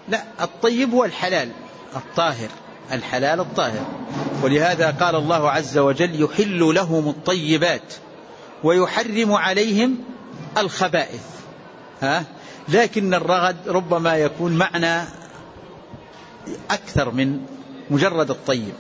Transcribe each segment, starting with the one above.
لا، الطيب هو الحلال الطاهر، الحلال الطاهر. ولهذا قال الله عز وجل يحل لهم الطيبات ويحرم عليهم الخبائث. لكن الرغد ربما يكون معنى أكثر من مجرد الطيب.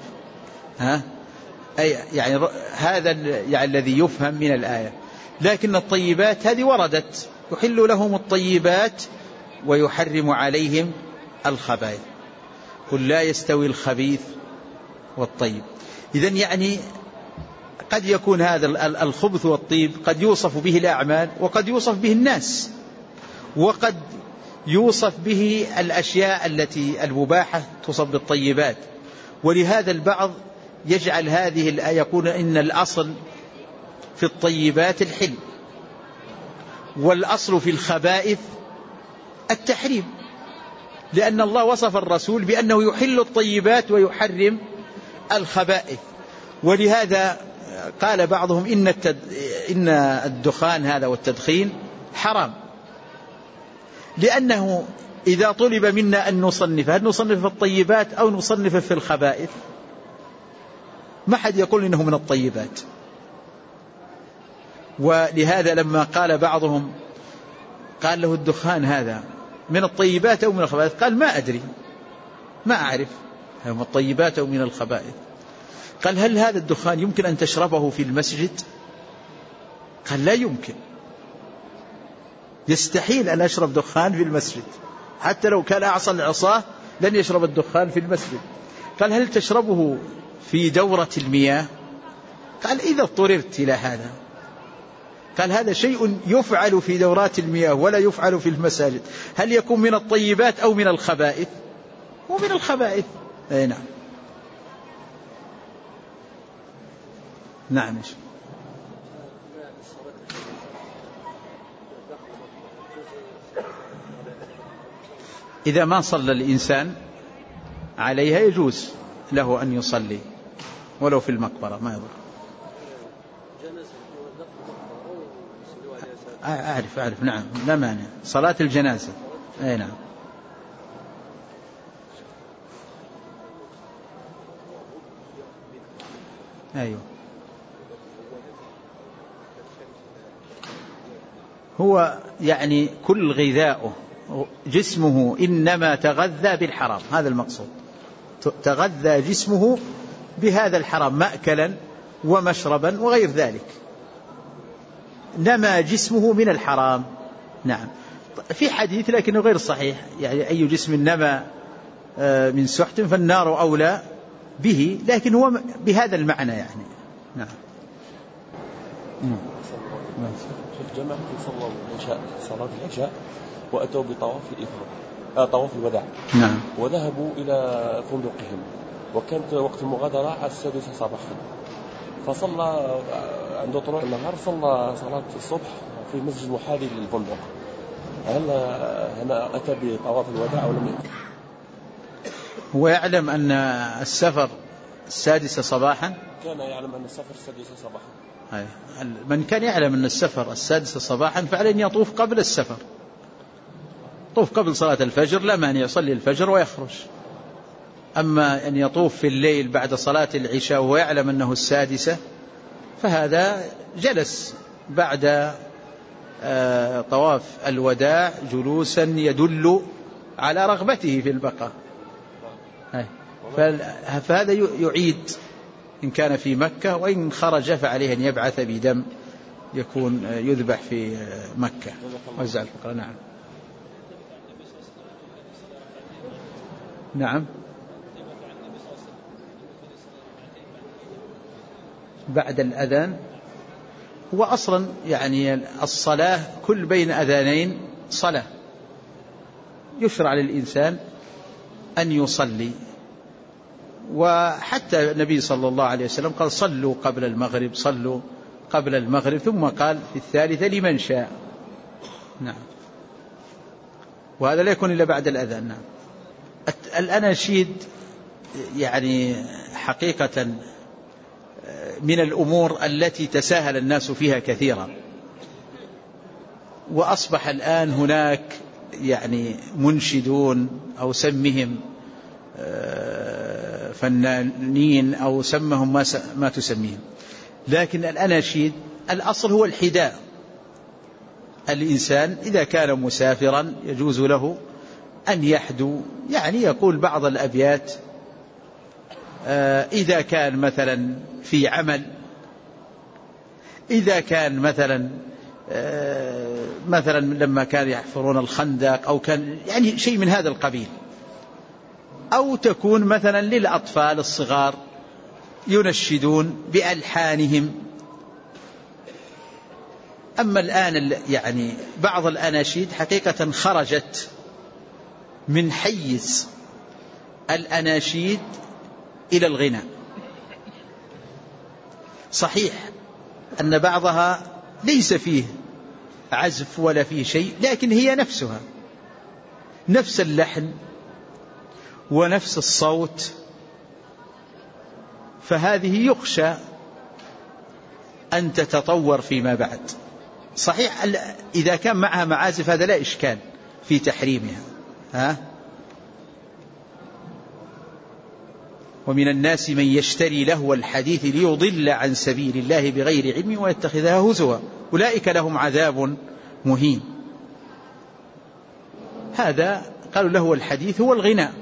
يعني هذا يعني الذي يفهم من الآية. لكن الطيبات هذه وردت، يحل لهم الطيبات ويحرم عليهم الخبائث. قل لا يستوي الخبيث والطيب. إذن يعني قد يكون هذا الخبث والطيب قد يوصف به الأعمال، وقد يوصف به الناس، وقد يوصف به الأشياء التي المباحة توصف بالطيبات. ولهذا البعض يجعل هذه الآية يقول إن الأصل في الطيبات الحل، والأصل في الخبائث التحريم، لأن الله وصف الرسول بأنه يحل الطيبات ويحرم الخبائث. ولهذا قال بعضهم إن الدخان هذا والتدخين حرام، لأنه إذا طلب منا أن نصنف، هل نصنف في الطيبات أو نصنف في الخبائث؟ ما حد يقول إنه من الطيبات. ولهذا لما قال بعضهم، قال له الدخان هذا من الطيبات أو من الخبائث؟ قال ما أدري، ما أعرف من الطيبات أو من الخبائث. قال هل هذا الدخان يمكن أن تشربه في المسجد؟ قال لا يمكن، يستحيل أن أشرب دخان في المسجد، حتى لو كان أعصى العصاه لن يشرب الدخان في المسجد. قال هل تشربه في دورة المياه؟ قال إذا اضطررت إلى هذا. قال هذا شيء يفعل في دورات المياه ولا يفعل في المساجد، هل يكون من الطيبات أو من الخبائث؟ هو من الخبائث. أي نعم. نعم. إذا ما صلى الإنسان عليها يجوز له أن يصلي ولو في المقبرة، ما يضر. أعرف نعم، لا مانع صلاة الجنازة. أي نعم. أيوه. هو يعني كل غذاؤه جسمه إنما تغذى بالحرام، هذا المقصود، تغذى جسمه بهذا الحرام مأكلا ومشربا وغير ذلك، نما جسمه من الحرام. نعم. في حديث لكنه غير صحيح، يعني أي جسم نما من سحت فالنار أولى به، لكن هو بهذا المعنى يعني. نعم. الجماعة صلوا العشاء صلاة العشاء وأتوا بطواف الإفاضة، طواف الوداع. نعم. وذهبوا إلى فندقهم، وكانت وقت المغادرة على 6 صباحا، فصلى عند طلوع النهار صلى صلاة الصبح في مسجد محاذي للفندق. هل هنا أتى بطواف الوداع أو لم يأتي؟ هو يعلم أن السفر 6 صباحا، كان يعلم أن السفر 6 صباحا. من كان يعلم أن السفر 6 صباحا فعليه أن يطوف قبل السفر، طوف قبل صلاة الفجر، لا مانع يصلي الفجر ويخرج. أما أن يطوف في الليل بعد صلاة العشاء وهو يعلم أنه 6 فهذا جلس بعد طواف الوداع جلوسا يدل على رغبته في البقاء، فهذا يعيد إن كان في مكة، وإن خرج فعليه أن يبعث بدم يكون يذبح في مكة وزع الفقراء. نعم. نعم. بعد الأذان هو أصلا يعني الصلاة كل بين أذانين صلاة، يشرع للإنسان أن يصلي. وحتى النبي صلى الله عليه وسلم قال صلوا قبل المغرب، صلوا قبل المغرب، ثم قال في الثالثة لمن شاء. نعم. وهذا لا يكون إلا بعد الأذان. نعم. الأناشيد يعني حقيقة من الأمور التي تساهل الناس فيها كثيرا، وأصبح الآن هناك يعني منشدون أو سمهم فنانين أو سمهم ما تسميهم. لكن الأناشيد الأصل هو الحداء. الإنسان إذا كان مسافرا يجوز له أن يحدو، يعني يقول بعض الأبيات إذا كان مثلا في عمل، إذا كان مثلا لما كان يحفرون الخندق أو كان يعني شيء من هذا القبيل، أو تكون مثلا للأطفال الصغار ينشدون بألحانهم. أما الآن يعني بعض الأناشيد حقيقة خرجت من حيز الأناشيد إلى الغناء. صحيح أن بعضها ليس فيه عزف ولا فيه شيء، لكن هي نفسها نفس اللحن ونفس الصوت، فهذه يخشى أن تتطور فيما بعد. صحيح إذا كان معها معازف هذا لا إشكال في تحريمها. ومن الناس من يشتري لهو الحديث ليضل عن سبيل الله بغير علم ويتخذها هزوا أولئك لهم عذاب مهين. هذا قالوا لهو الحديث هو الغناء.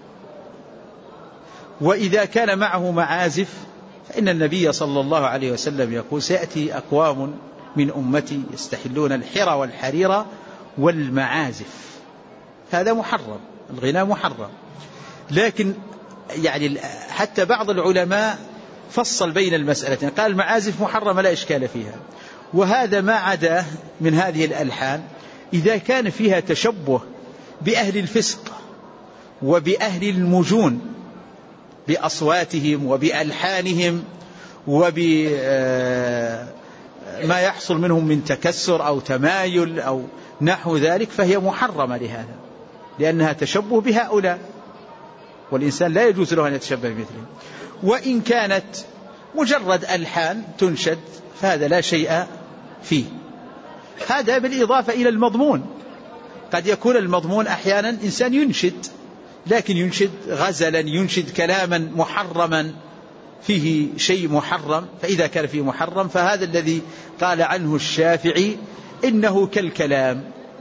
وإذا كان معه معازف فإن النبي صلى الله عليه وسلم يقول سيأتي أقوام من أمتي يستحلون الحرى والحرير والمعازف. هذا محرم، الغناء محرم. لكن يعني حتى بعض العلماء فصل بين المسألتين، قال المعازف محرمة لا إشكال فيها، وهذا ما عدا من هذه الألحان إذا كان فيها تشبه بأهل الفسق وبأهل المجون بأصواتهم وبألحانهم وبما يحصل منهم من تكسر أو تمايل أو نحو ذلك، فهي محرمة لهذا، لأنها تشبه بهؤلاء، والإنسان لا يجوز له أن يتشبه بمثلهم. وإن كانت مجرد ألحان تنشد فهذا لا شيء فيه. هذا بالإضافة إلى المضمون. قد يكون المضمون أحيانا إنسان ينشد، لكن ينشد غزلا، ينشد كلاما محرما فيه شيء محرم، فإذا كان فيه محرم فهذا الذي قال عنه الشافعي إنه كالكلام.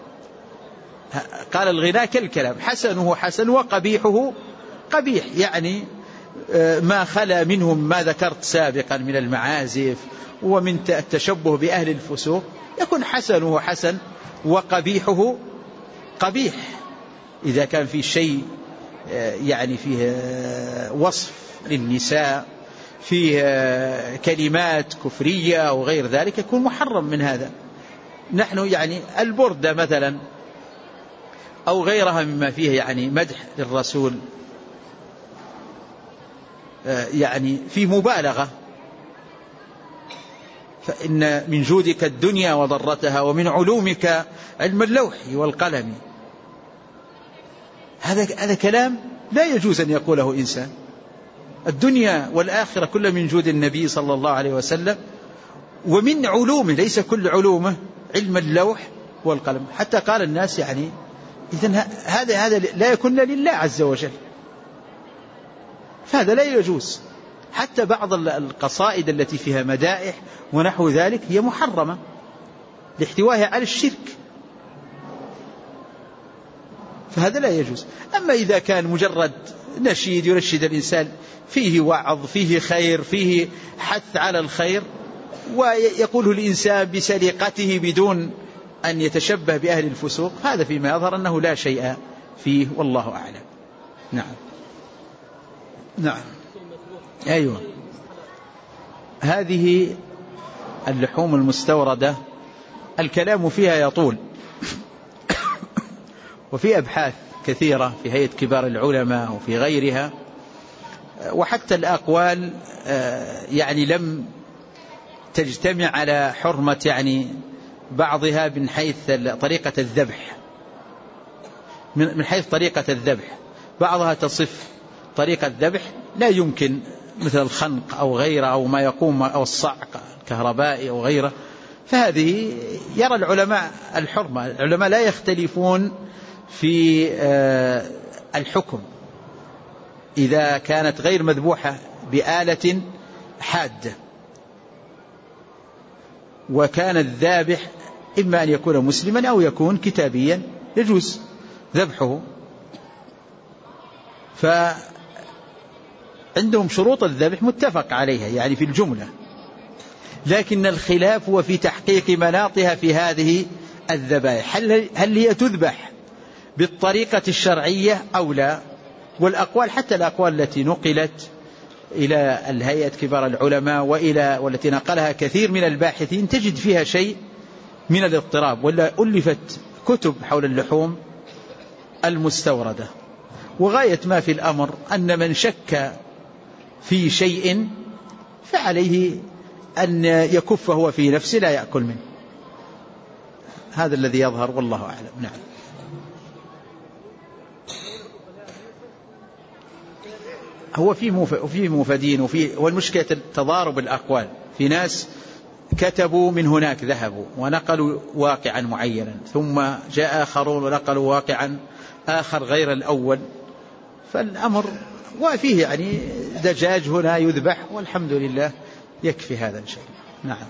قال الغناء كالكلام، حسنه حسن وقبيحه قبيح، يعني ما خلا منهم ما ذكرت سابقا من المعازف ومن التشبه بأهل الفسوق يكون حسنه حسن وقبيحه قبيح. إذا كان في شيء يعني فيه وصف للنساء، فيه كلمات كفرية أو غير ذلك يكون محرم من هذا. نحن يعني البردة مثلا أو غيرها مما فيه يعني مدح للرسول يعني في مبالغة، فإن من جودك الدنيا وضرتها ومن علومك علم اللوح والقلم. هذا كلام لا يجوز أن يقوله إنسان. الدنيا والآخرة كل من جود النبي صلى الله عليه وسلم، ومن علومه ليس كل علومه علم اللوح والقلم. حتى قال الناس يعني إذن هذا لا يكون لله عز وجل، فهذا لا يجوز. حتى بعض القصائد التي فيها مدائح ونحو ذلك هي محرمة لاحتوائها على الشرك، فهذا لا يجوز. أما إذا كان مجرد نشيد ينشد الإنسان فيه وعظ، فيه خير، فيه حث على الخير، ويقوله الإنسان بسليقته بدون أن يتشبه بأهل الفسوق، هذا فيما يظهر أنه لا شيء فيه، والله أعلم. نعم. أيوة. هذه اللحوم المستوردة الكلام فيها يطول، وفي أبحاث كثيرة في هيئة كبار العلماء وفي غيرها، وحتى الأقوال يعني لم تجتمع على حرمة يعني بعضها من حيث طريقة الذبح. من حيث طريقة الذبح بعضها تصف طريقة الذبح لا يمكن، مثل الخنق أو غيره أو ما يقوم أو الصعق الكهربائي أو غيره، فهذه يرى العلماء الحرمة. العلماء لا يختلفون في الحكم إذا كانت غير مذبوحة بآلة حادة، وكان الذابح إما أن يكون مسلما أو يكون كتابيا يجوز ذبحه. فعندهم شروط الذبح متفق عليها يعني في الجملة، لكن الخلاف هو في تحقيق مناطها في هذه الذبائح، هل هي تذبح بالطريقة الشرعية أو لا؟ والأقوال حتى الأقوال التي نقلت إلى الهيئة كبار العلماء والتي نقلها كثير من الباحثين تجد فيها شيء من الاضطراب، ولا ألفت كتب حول اللحوم المستوردة. وغاية ما في الأمر أن من شك في شيء فعليه أن يكف هو في نفسه لا يأكل منه، هذا الذي يظهر والله أعلم. نعم. هو في مفيدين والمشكلة تضارب الأقوال، في ناس كتبوا من هناك ذهبوا ونقلوا واقعا معينا، ثم جاء آخرون ونقلوا واقعا آخر غير الأول، فالأمر وفيه يعني دجاج هنا يذبح والحمد لله يكفي هذا إن شاء الله. نعم.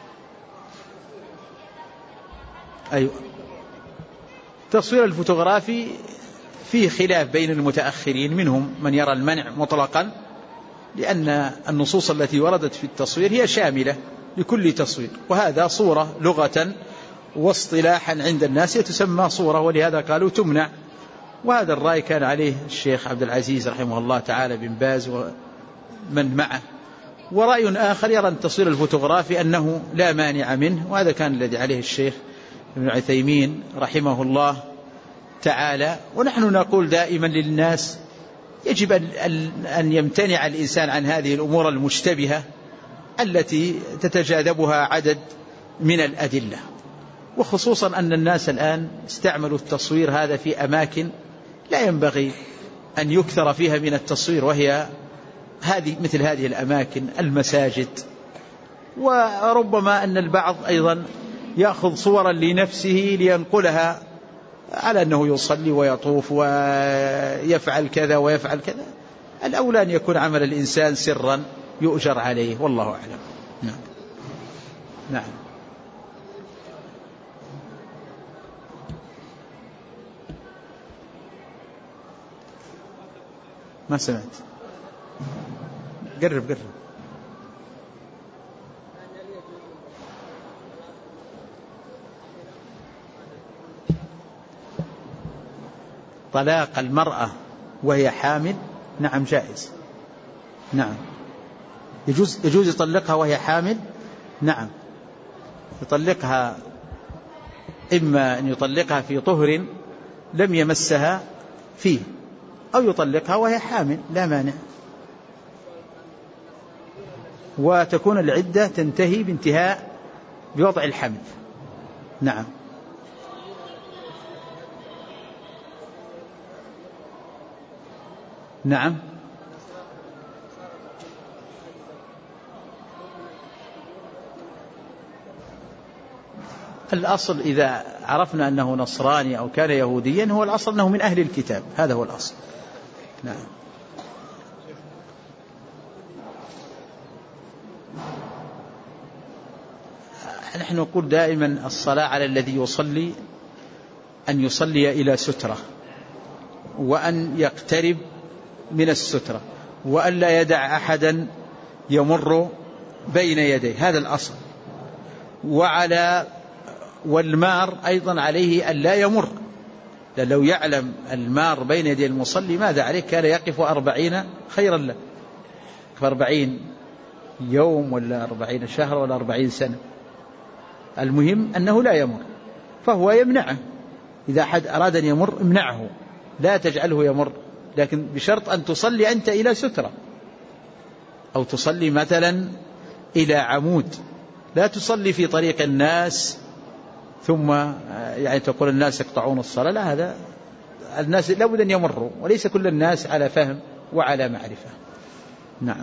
أيوة. تصوير الفوتوغرافي فيه خلاف بين المتأخرين، منهم من يرى المنع مطلقا، لأن النصوص التي وردت في التصوير هي شاملة لكل تصوير، وهذا صورة لغة واصطلاحا عند الناس تسمى صورة، ولهذا قالوا تمنع. وهذا الرأي كان عليه الشيخ عبد العزيز رحمه الله تعالى، بن باز ومن معه. ورأي آخر يرى التصوير الفوتوغرافي أنه لا مانع منه، وهذا كان الذي عليه الشيخ ابن عثيمين رحمه الله تعالى. ونحن نقول دائما للناس يجب أن يمتنع الإنسان عن هذه الأمور المشتبهة التي تتجاذبها عدد من الأدلة، وخصوصا أن الناس الآن استعملوا التصوير هذا في أماكن لا ينبغي أن يكثر فيها من التصوير، وهي مثل هذه الأماكن المساجد. وربما أن البعض أيضا يأخذ صورا لنفسه لينقلها على أنه يصلي ويطوف ويفعل كذا ويفعل كذا. الأولى أن يكون عمل الإنسان سرا يؤجر عليه، والله أعلم. نعم. نعم. ما سمعت. قرب. طلاق المرأة وهي حامل نعم جائز. نعم يجوز يطلقها وهي حامل. نعم يطلقها، إما أن يطلقها في طهر لم يمسها فيه، أو يطلقها وهي حامل لا مانع، وتكون العدة تنتهي بوضع الحمل. نعم. نعم. الأصل إذا عرفنا أنه نصراني أو كان يهوديا هو الأصل أنه من أهل الكتاب، هذا هو الأصل. نعم. نحن نقول دائما الصلاة على الذي يصلي أن يصلي إلى سترة، وأن يقترب من السترة، وأن لا يدع أحدا يمر بين يديه، هذا الأصل. والمار أيضا عليه أن لا يمر، لو يعلم المار بين يدي المصلي ماذا عليه؟ كان يقف 40 خيرا له، 40 يوم ولا 40 شهر ولا 40 سنة، المهم أنه لا يمر، فهو يمنعه. إذا أحد أراد أن يمر امنعه، لا تجعله يمر، لكن بشرط أن تصلي أنت إلى سترة، أو تصلي مثلا إلى عمود، لا تصلي في طريق الناس ثم يعني تقول الناس يقطعون الصلاة، لا، هذا الناس لابد أن يمروا، وليس كل الناس على فهم وعلى معرفة. نعم.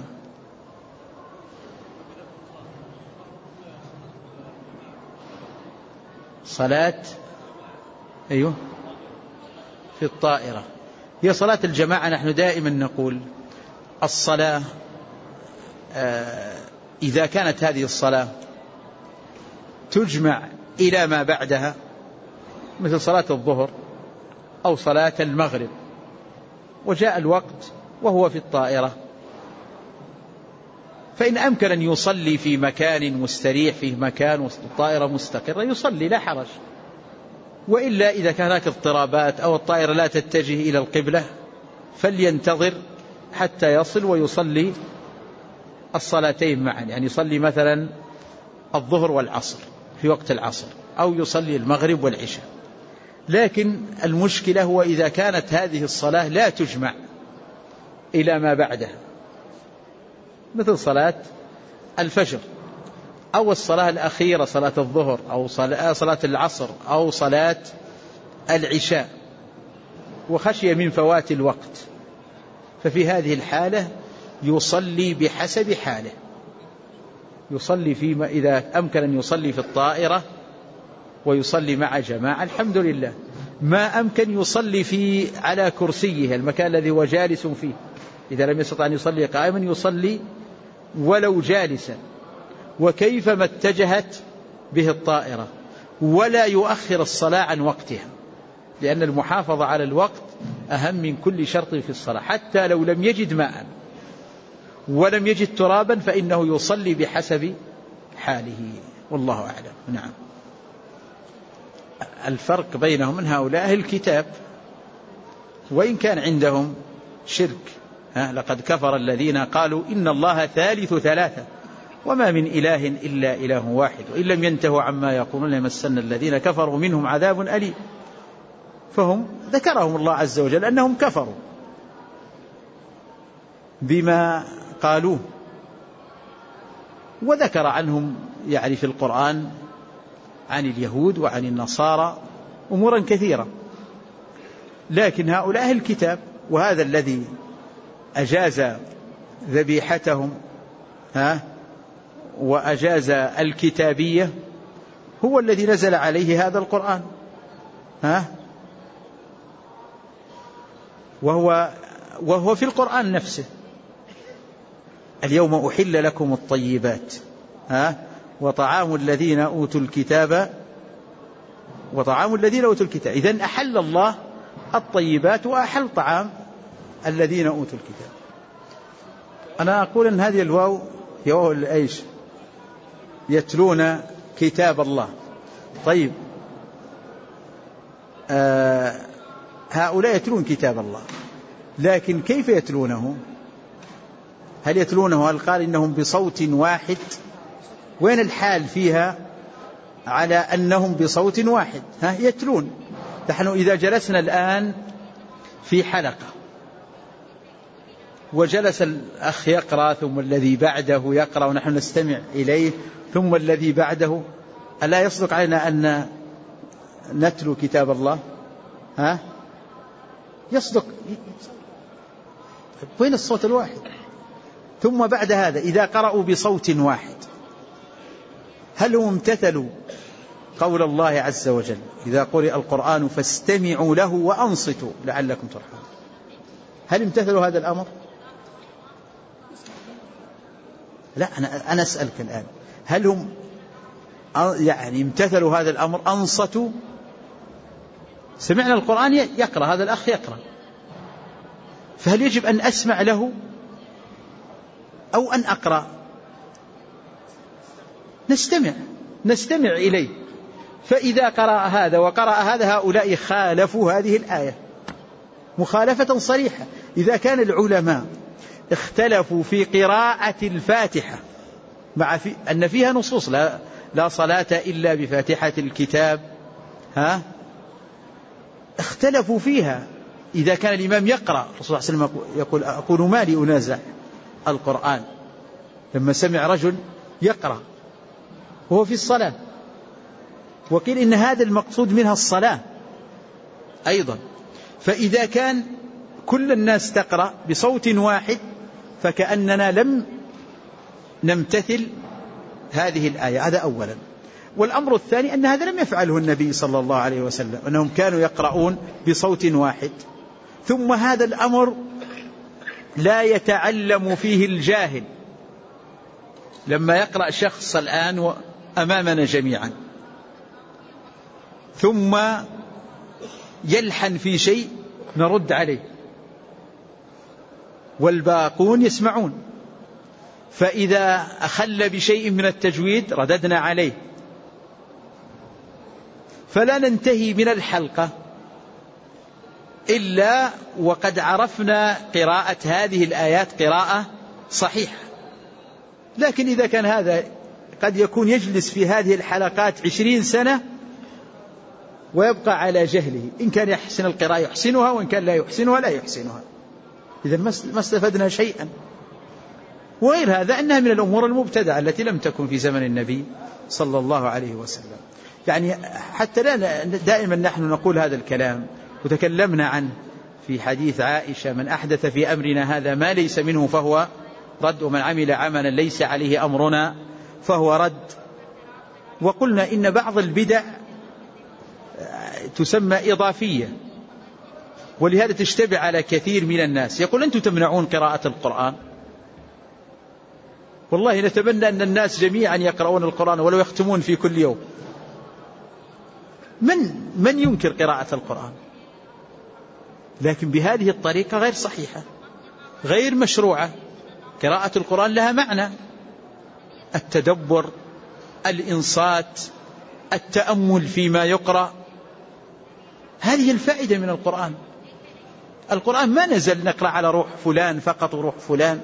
صلاة أيوه في الطائرة. هي صلاة الجماعة. نحن دائما نقول الصلاة إذا كانت هذه الصلاة تجمع إلى ما بعدها مثل صلاة الظهر أو صلاة المغرب وجاء الوقت وهو في الطائرة، فإن أمكن أن يصلي في مكان مستريح فيه مكان والطائرة مستقرة يصلي لا حرج. وإلا إذا كان هناك اضطرابات أو الطائرة لا تتجه إلى القبلة فلينتظر حتى يصل ويصلي الصلاتين معا، يعني يصلي مثلا الظهر والعصر في وقت العصر أو يصلي المغرب والعشاء. لكن المشكلة هو إذا كانت هذه الصلاة لا تجمع إلى ما بعدها مثل صلاة الفجر أو الصلاة الأخيرة صلاة الظهر أو صلاة العصر أو صلاة العشاء وخشي من فوات الوقت، ففي هذه الحالة يصلي بحسب حاله. يصلي فيما إذا أمكن أن يصلي في الطائرة ويصلي مع جماعة الحمد لله. ما أمكن يصلي على كرسيه المكان الذي هو جالس فيه، إذا لم يستطع أن يصلي قائما يصلي ولو جالسا وكيفما اتجهت به الطائرة، ولا يؤخر الصلاة عن وقتها، لأن المحافظة على الوقت أهم من كل شرط في الصلاة. حتى لو لم يجد ماء ولم يجد ترابا فإنه يصلي بحسب حاله، والله أعلم. نعم. الفرق بينهم من هؤلاء الكتاب وإن كان عندهم شرك، لقد كفر الذين قالوا إن الله ثالث ثلاثة وما من إله إلا إله واحد وإن لم ينتهوا عما يقولون ليمسن الذين كفروا منهم عذاب أليم. فهم ذكرهم الله عز وجل أنهم كفروا بما قالوه، وذكر عنهم يعني في القرآن عن اليهود وعن النصارى أمورا كثيرة. لكن هؤلاء الكتاب وهذا الذي أجاز ذبيحتهم وأجاز الكتابية هو الذي نزل عليه هذا القرآن، وهو في القرآن نفسه. اليوم أحل لكم الطيبات وطعام الذين أوتوا الكتاب إذن أحل الله الطيبات وأحل طعام الذين أوتوا الكتاب. أنا أقول أن هذه الواو هي واو الأيش، يتلون كتاب الله. طيب هؤلاء يتلون كتاب الله، لكن كيف يتلونه؟ هل يتلونه؟ هل قال إنهم بصوت واحد؟ وين الحال فيها على أنهم بصوت واحد؟ يتلون. نحن إذا جلسنا الآن في حلقة وجلس الأخ يقرأ ثم الذي بعده يقرأ ونحن نستمع إليه ثم الذي بعده، ألا يصدق علينا أن نتلو كتاب الله؟ يصدق. وين الصوت الواحد؟ ثم بعد هذا إذا قرأوا بصوت واحد هل هم امتثلوا قول الله عز وجل إذا قرئ القرآن فاستمعوا له وأنصتوا لعلكم ترحمون؟ هل امتثلوا هذا الأمر؟ لا، أنا أسألك الآن، هل هم يعني امتثلوا هذا الأمر؟ أنصتوا؟ سمعنا القرآن يقرأ، هذا الأخ يقرأ، فهل يجب أن أسمع له أو أن أقرأ؟ نستمع إليه. فإذا قرأ هذا وقرأ هذا هؤلاء خالفوا هذه الآية مخالفة صريحة. إذا كان العلماء اختلفوا في قراءة الفاتحة مع أن فيها نصوص لا صلاة إلا بفاتحة الكتاب، اختلفوا فيها. إذا كان الإمام يقرأ، الرسول صلى الله عليه وسلم يقول أكون مالي أنازع القرآن، لما سمع رجل يقرأ وهو في الصلاة، وقيل إن هذا المقصود منها الصلاة أيضا. فإذا كان كل الناس تقرأ بصوت واحد فكأننا لم نمتثل هذه الآية. هذا أولا. والأمر الثاني أن هذا لم يفعله النبي صلى الله عليه وسلم، أنهم كانوا يقرؤون بصوت واحد. ثم هذا الأمر لا يتعلم فيه الجاهل. لما يقرأ شخص الآن أمامنا جميعا ثم يلحن في شيء نرد عليه والباقون يسمعون، فإذا أخل بشيء من التجويد رددنا عليه، فلا ننتهي من الحلقة إلا وقد عرفنا قراءة هذه الآيات قراءة صحيحة. لكن إذا كان هذا قد يكون يجلس في هذه الحلقات 20 سنة ويبقى على جهله، إن كان يحسن القراءة يحسنها، وإن كان لا يحسنها لا يحسنها، إذا ما استفدنا شيئا. وغير هذا أنها من الأمور المبتدعة التي لم تكن في زمن النبي صلى الله عليه وسلم. يعني حتى لا دائما نحن نقول هذا الكلام، وتكلمنا عنه في حديث عائشة: من أحدث في أمرنا هذا ما ليس منه فهو رد، ومن عمل عملا ليس عليه أمرنا فهو رد. وقلنا إن بعض البدع تسمى إضافية، ولهذا تشتبه على كثير من الناس. يقول: أنتم تمنعون قراءة القرآن. والله نتمنى أن الناس جميعا يقرؤون القرآن ولو يختمون في كل يوم. من ينكر قراءة القرآن؟ لكن بهذه الطريقة غير صحيحة، غير مشروعة. قراءة القرآن لها معنى: التدبر، الإنصات، التأمل فيما يقرأ. هذه الفائدة من القرآن. القرآن ما نزل نقرأ على روح فلان فقط وروح فلان،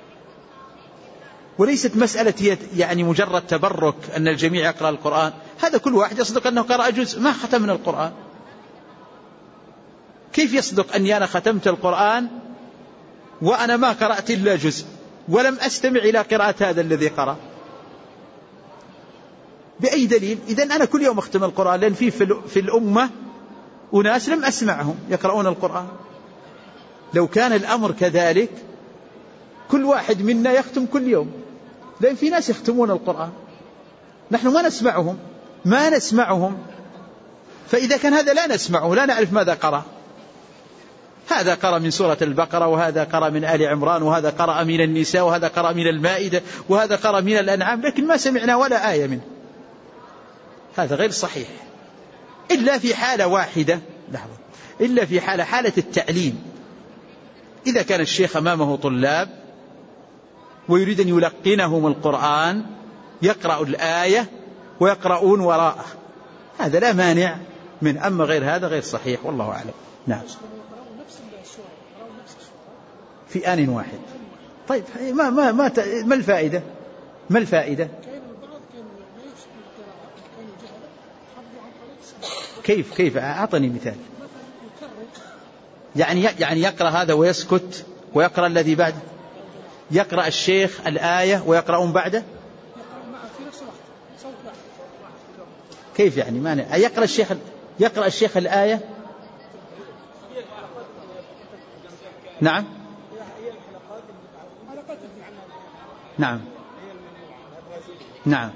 وليست مسألة يعني مجرد تبرك أن الجميع يقرأ القرآن. هذا كل واحد يصدق أنه قرأ جزء، ما ختم من القرآن. كيف يصدق أني أنا ختمت القرآن وأنا ما قرأت إلا جزء ولم أستمع إلى قراءة هذا الذي قرأ؟ بأي دليل؟ إذن أنا كل يوم أختم القرآن، لأن في الأمة أناس لم أسمعهم يقرؤون القرآن. لو كان الأمر كذلك كل واحد منا يختم كل يوم، لأن في ناس يختمون القرآن نحن ما نسمعهم. فإذا كان هذا لا نسمعه، لا نعرف ماذا قرأ. هذا قرأ من سورة البقرة، وهذا قرأ من آل عمران، وهذا قرأ من النساء، وهذا قرأ من المائدة، وهذا قرأ من الأنعام، لكن ما سمعنا ولا آية منه. هذا غير صحيح، إلا في حالة واحدة، إلا في حالة التعليم. إذا كان الشيخ أمامه طلاب ويريد أن يلقنهم القرآن، يقرأ الآية ويقرؤون وراءه، هذا لا مانع من. أما غير هذا غير صحيح، والله أعلم. نعم، في آن واحد. طيب ما الفائدة؟ ما الفائدة؟ كيف أعطني مثال. يعني يقرأ هذا ويسكت، ويقرأ الذي بعده، يقرأ الشيخ الآية ويقرؤون بعده. كيف يعني؟ ما يقرأ الشيخ الآية. نعم نعم نعم.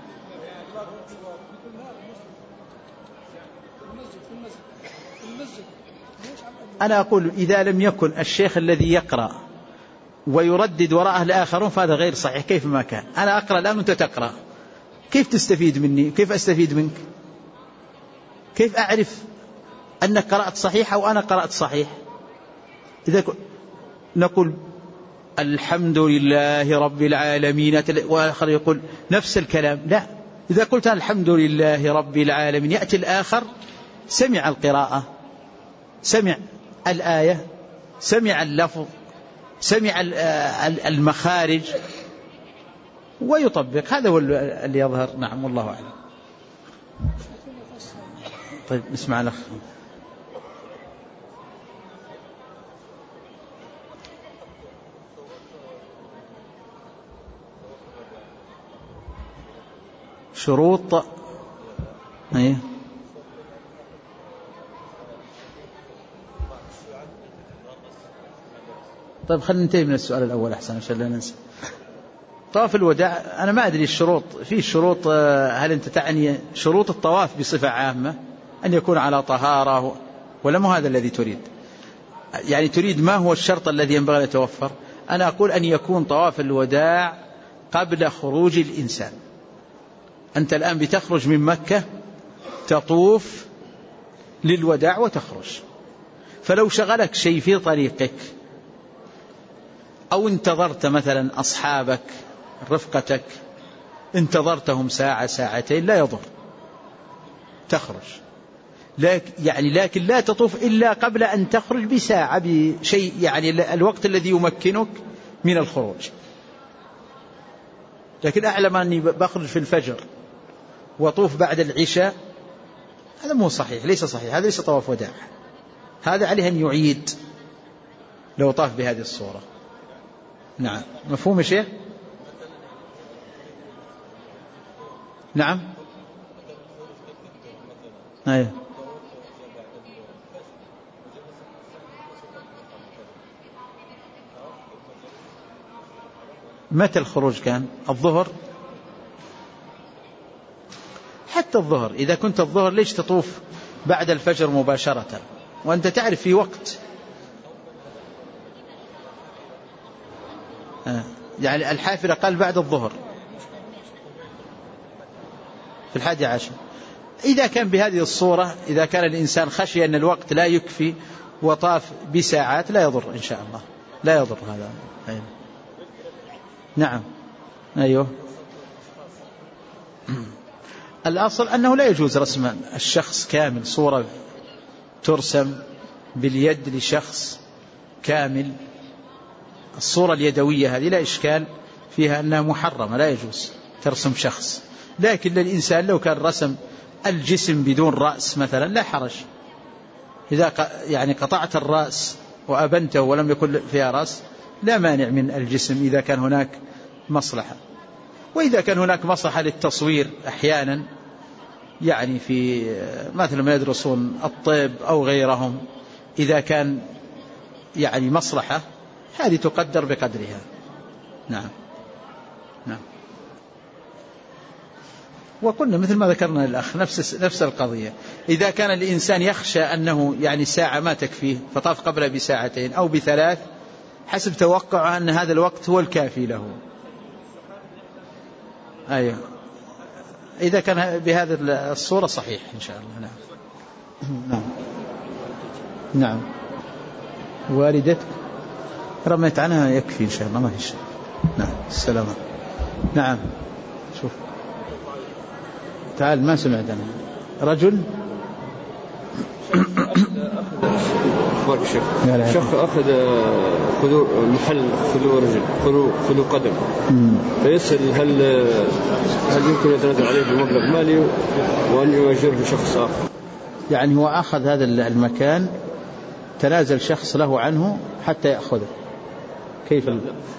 أنا أقول إذا لم يكن الشيخ الذي يقرأ ويردد وراءه الآخرون فهذا غير صحيح. كيف ما كان أنا أقرأ الآن وأنت تقرأ، كيف تستفيد مني؟ كيف أستفيد منك؟ كيف أعرف أنك قرأت صحيح أو أنا قرأت صحيح؟ إذا نقول الحمد لله رب العالمين وآخر يقول نفس الكلام، لا. إذا قلت الحمد لله رب العالمين، يأتي الآخر سمع القراءة، سمع الآية، سمع اللفظ، سمع المخارج ويطبق. هذا هو اللي يظهر. نعم، والله أعلم. طيب نسمع الأخ. شروط. أيه. طيب خلينا ننتهي من السؤال الأول أحسن عشان لا ننسى. طواف الوداع أنا ما أدري الشروط، في شروط، هل أنت تعني شروط الطواف بصفة عامة أن يكون على طهارة، ولا ما هذا الذي تريد؟ يعني تريد ما هو الشرط الذي ينبغي أن يتوفر؟ أنا أقول أن يكون طواف الوداع قبل خروج الإنسان. أنت الآن بتخرج من مكة تطوف للوداع وتخرج، فلو شغلك شيء في طريقك أو انتظرت مثلا أصحابك رفقتك انتظرتهم ساعة ساعتين لا يضر، تخرج، لكن لا تطوف إلا قبل أن تخرج بساعة بشيء، يعني الوقت الذي يمكنك من الخروج. لكن أعلم أني بخرج في الفجر وطوف بعد العشاء، هذا مو صحيح، ليس صحيح، هذا ليس طواف وداع، هذا عليه أن يعيد لو طاف بهذه الصورة. نعم، مفهوم يا شيخ؟ نعم، أيه. متى الخروج كان؟ الظهر؟ حتى الظهر، إذا كنت الظهر ليش تطوف بعد الفجر مباشرة وأنت تعرف في وقت؟ يعني الحافلة قال بعد الظهر في 11. إذا كان بهذه الصورة، إذا كان الإنسان خشي أن الوقت لا يكفي وطاف بساعات لا يضر إن شاء الله، لا يضر هذا. أيوه. نعم، أيوه. الأصل أنه لا يجوز رسم الشخص كامل، صورة ترسم باليد لشخص كامل، الصورة اليدوية هذه لا إشكال فيها أنها محرمة، لا يجوز ترسم شخص. لكن للإنسان لو كان رسم الجسم بدون رأس مثلا لا حرج، إذا يعني قطعت الرأس وأبنته ولم يكن فيها رأس لا مانع من الجسم إذا كان هناك مصلحة. وإذا كان هناك مصلحة للتصوير أحيانا، يعني في مثل ما يدرسون الطب أو غيرهم، إذا كان يعني مصلحة هذه تقدر بقدرها. نعم، نعم. وقلنا مثل ما ذكرنا الأخ نفس القضية، إذا كان الإنسان يخشى أنه يعني ساعة ما تكفيه فطاف قبل بساعتين أو ب3 حسب توقع أن هذا الوقت هو الكافي له. أيوة، إذا كان بهذه الصورة صحيح إن شاء الله. نعم، نعم، نعم. والدتك رميت عنها يكفي إن شاء الله، ما في شيء. نعم، السلامة. نعم، شوف تعال، ما سمعت أنا. رجل شخص أخذ محل خذو رجل خذو قدم، فيسأل هل يمكن يتنازل عليه بمبلغ مالي وأن يؤجره شخص آخر؟ يعني هو أخذ هذا المكان، تنازل شخص له عنه حتى يأخذه. كيف؟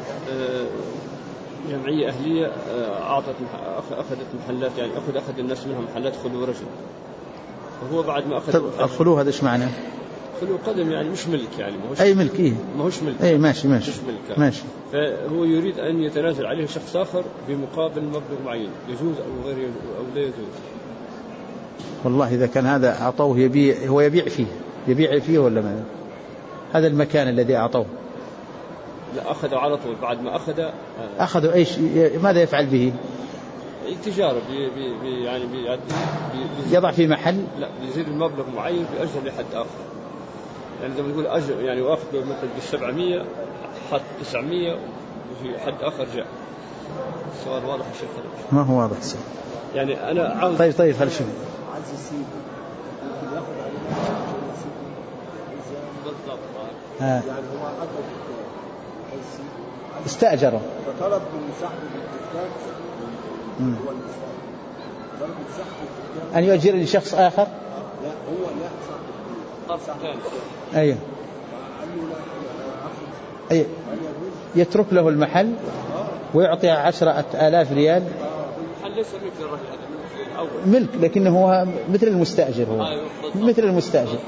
جمعية أهلية أخذت محلات، يعني أخذ الناس منها محلات خلو رجل، وهو بعد ما أخذ الخلو هذا إيش معناه؟ خلو قدم يعني مش ملك، يعني أي ملك، إيه ما هوش ملك، أي ماشي ماشي. فهو يريد أن يتنازل عليه شخص آخر بمقابل مبلغ معين، يجوز أو غير أو لا يجوز؟ والله إذا كان هذا أعطوه هو يبيع فيه ولا ماذا؟ هذا المكان الذي أعطوه لا، أخذ على طول بعد ما أخذوا إيش؟ ماذا يفعل به؟ التجارة يعني يضع في محل؟ لا، بيزيد المبلغ معين بأجر لحد آخر، يعني زي ما نقول أجر، يعني واخذ مثل ب700 حط 900 وفي حد آخر جاء. السؤال واضح يا شيخ؟ ما هو واضح السؤال. يعني أنا عاوز طيب خلي شوف. يعني هو استأجره فطلب من صاحب الدكان طلب من صاحب أن يؤجر لشخص آخر. لا، هو لا صاحب أيوه، أيوه، يترك له المحل ويعطي 10,000 ريال. المحل ليس ملك للرجل، ملك، لكنه هو مثل المستأجر، هو مثل المستأجر.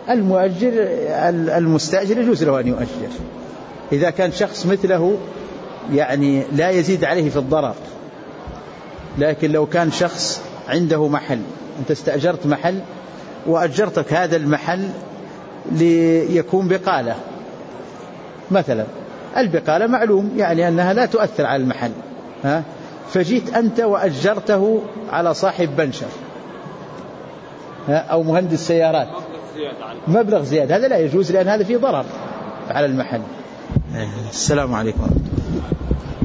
المستأجر يجوز له أن يؤجر إذا كان شخص مثله يعني لا يزيد عليه في الضرر. لكن لو كان شخص عنده محل، أنت استأجرت محل وأجرتك هذا المحل ليكون بقالة مثلا، البقالة معلوم يعني أنها لا تؤثر على المحل، فجيت أنت وأجرته على صاحب بنشر أو مهندس سيارات مبلغ زيادة، هذا لا يجوز، لأن هذا فيه ضرر على المحل. السلام عليكم.